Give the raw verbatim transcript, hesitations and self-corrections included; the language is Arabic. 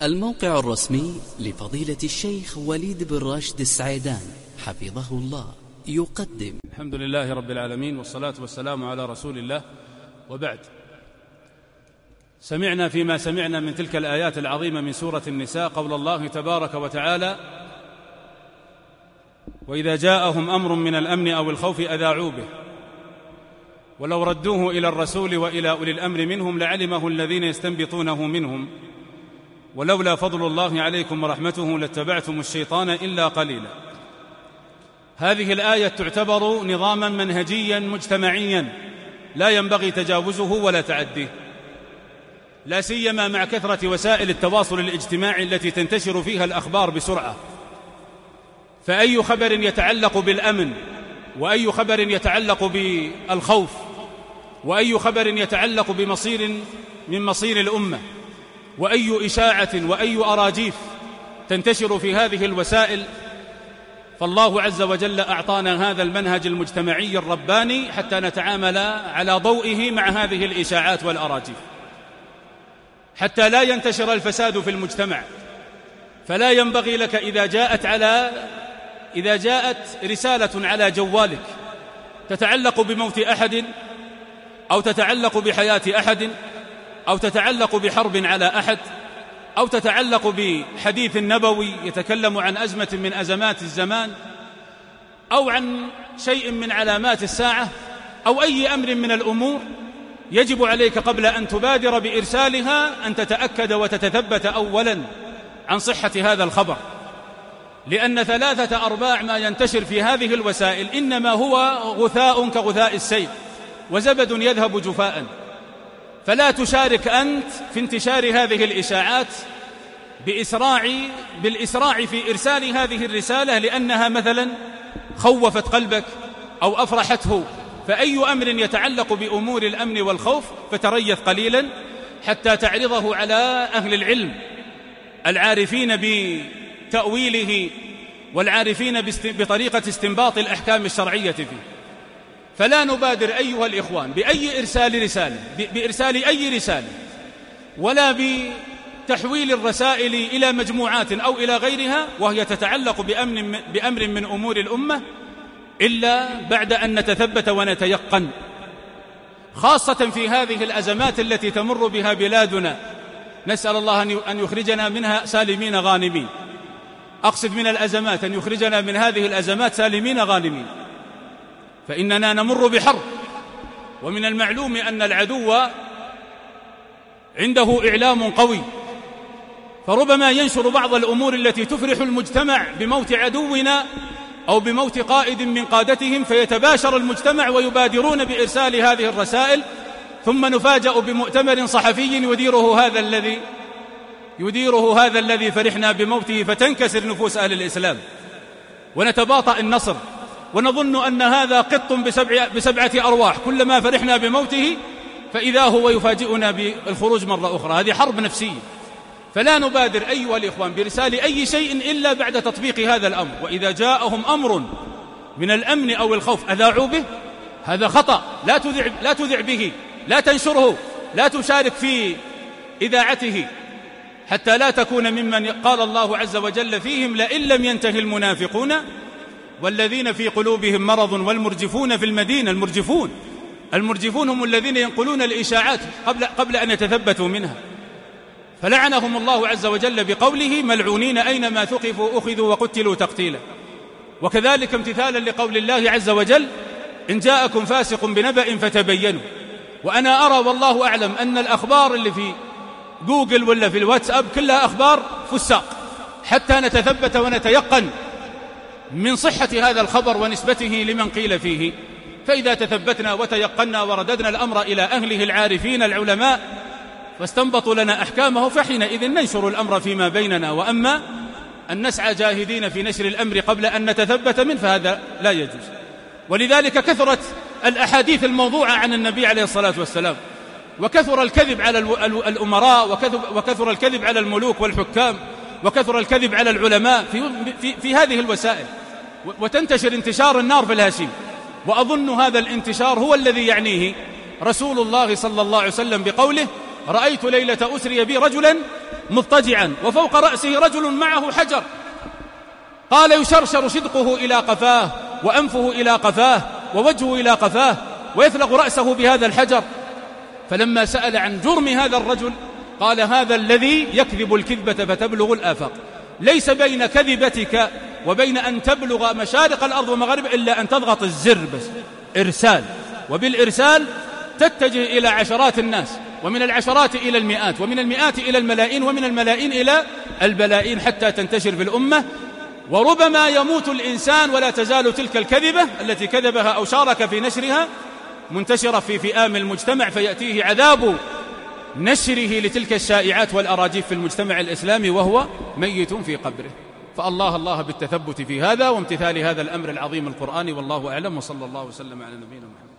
الموقع الرسمي لفضيلة الشيخ وليد بن راشد السعيدان حفظه الله يقدم. الحمد لله رب العالمين، والصلاة والسلام على رسول الله، وبعد. سمعنا فيما سمعنا من تلك الآيات العظيمة من سورة النساء قول الله تبارك وتعالى: وإذا جاءهم أمر من الأمن أو الخوف أذاعوا به ولو ردوه إلى الرسول وإلى أولي الأمر منهم لعلمه الذين يستنبطونه منهم ولولا فضل الله عليكم ورحمته لاتبعتم الشيطان إلا قليلا. هذه الآية تعتبر نظاما منهجيا مجتمعيا لا ينبغي تجاوزه ولا تعديه، لا سيما مع كثرة وسائل التواصل الاجتماعي التي تنتشر فيها الأخبار بسرعة. فأي خبر يتعلق بالأمن، وأي خبر يتعلق بالخوف، وأي خبر يتعلق بمصير من مصير الأمة، وأي إشاعة وأي أراجيف تنتشر في هذه الوسائل، فالله عز وجل أعطانا هذا المنهج المجتمعي الرباني حتى نتعامل على ضوئه مع هذه الإشاعات والأراجيف، حتى لا ينتشر الفساد في المجتمع. فلا ينبغي لك إذا جاءت على إذا جاءت رسالة على جوالك تتعلق بموت أحد، أو تتعلق بحياة أحد، أو تتعلق بحرب على أحد، أو تتعلق بحديث نبوي يتكلم عن أزمة من أزمات الزمان، أو عن شيء من علامات الساعة، أو أي أمر من الأمور، يجب عليك قبل أن تبادر بإرسالها أن تتأكد وتتثبت أولا عن صحة هذا الخبر، لأن ثلاثة أرباع ما ينتشر في هذه الوسائل إنما هو غثاء كغثاء السيل وزبد يذهب جفاء. فلا تشارك أنت في انتشار هذه الإشاعات بإسراع بالإسراع في إرسال هذه الرسالة لأنها مثلا خوفت قلبك أو أفرحته. فأي أمر يتعلق بأمور الأمن والخوف فتريث قليلا حتى تعرضه على أهل العلم العارفين بتأويله والعارفين بطريقة استنباط الأحكام الشرعية فيه. فلا نبادر أيها الإخوان بأي إرسال رسالة بإرسال أي رسالة ولا بتحويل الرسائل إلى مجموعات أو إلى غيرها وهي تتعلق بأمن بأمر من أمور الأمة إلا بعد أن نتثبت ونتيقن، خاصة في هذه الأزمات التي تمر بها بلادنا. نسأل الله أن يخرجنا منها سالمين غانمين. أقصد من الأزمات أن يخرجنا من هذه الأزمات سالمين غانمين، فإننا نمر بحرب، ومن المعلوم أن العدو عنده إعلام قوي، فربما ينشر بعض الأمور التي تفرح المجتمع بموت عدونا أو بموت قائد من قادتهم، فيتباشر المجتمع ويبادرون بإرسال هذه الرسائل، ثم نفاجأ بمؤتمر صحفي يديره هذا الذي يديره هذا الذي فرحنا بموته، فتنكسر نفوس أهل الإسلام ونتباطأ النصر ونظن أن هذا قط بسبع بسبعة أرواح، كلما فرحنا بموته فإذا هو يفاجئنا بالخروج مرة أخرى. هذه حرب نفسية. فلا نبادر أيها الإخوان برسال أي شيء إلا بعد تطبيق هذا الأمر. وإذا جاءهم أمر من الأمن أو الخوف أذاعوا به، هذا خطأ. لا تذع لا تذع به، لا تنشره، لا تشارك في إذاعته، حتى لا تكون ممن قال الله عز وجل فيهم: لئن لم ينتهي المنافقون والذين في قلوبهم مرض والمرجفون في المدينة. المرجفون المرجفون هم الذين ينقلون الإشاعات قبل, قبل أن يتثبتوا منها، فلعنهم الله عز وجل بقوله: ملعونين أينما ثقفوا أخذوا وقتلوا تقتيلا. وكذلك امتثالا لقول الله عز وجل: إن جاءكم فاسق بنبأ فتبينوا. وأنا أرى والله أعلم أن الأخبار اللي في جوجل ولا في الواتساب كلها أخبار فساق، حتى نتثبت ونتيقن من صحة هذا الخبر ونسبته لمن قيل فيه. فإذا تثبتنا وتيقنا ورددنا الأمر إلى أهله العارفين العلماء واستنبطوا لنا أحكامه، فحينئذ ننشر الأمر فيما بيننا. وأما أن نسعى جاهدين في نشر الأمر قبل أن نتثبت منه فهذا لا يجوز. ولذلك كثرت الأحاديث الموضوعة عن النبي عليه الصلاة والسلام، وكثر الكذب على الأمراء، وكثر الكذب على الملوك والحكام، وكثر الكذب على العلماء في, في, في هذه الوسائل، وتنتشر انتشار النار في الهشيم. وأظن هذا الانتشار هو الذي يعنيه رسول الله صلى الله عليه وسلم بقوله: رأيت ليلة أسري بي رجلا مضطجعا وفوق رأسه رجل معه حجر، قال يشرشر شدقه إلى قفاه وأنفه إلى قفاه ووجهه إلى قفاه ويثلغ رأسه بهذا الحجر. فلما سأل عن جرم هذا الرجل قال هذا الذي يكذب الكذبة فتبلغ الآفاق. ليس بين كذبتك وبين أن تبلغ مشارق الأرض ومغاربها إلا أن تضغط الزر بس، إرسال، وبالإرسال تتجه إلى عشرات الناس، ومن العشرات إلى المئات، ومن المئات إلى الملايين، ومن الملايين إلى البلايين، حتى تنتشر في الأمة. وربما يموت الإنسان ولا تزال تلك الكذبة التي كذبها أو شارك في نشرها منتشرة في فئام المجتمع، فيأتيه عذاب نشره لتلك الشائعات والأراجيف في المجتمع الإسلامي وهو ميت في قبره. فالله الله بالتثبت في هذا وامتثال هذا الأمر العظيم القرآني، والله أعلم، وصلى الله وسلم على نبينا محمد.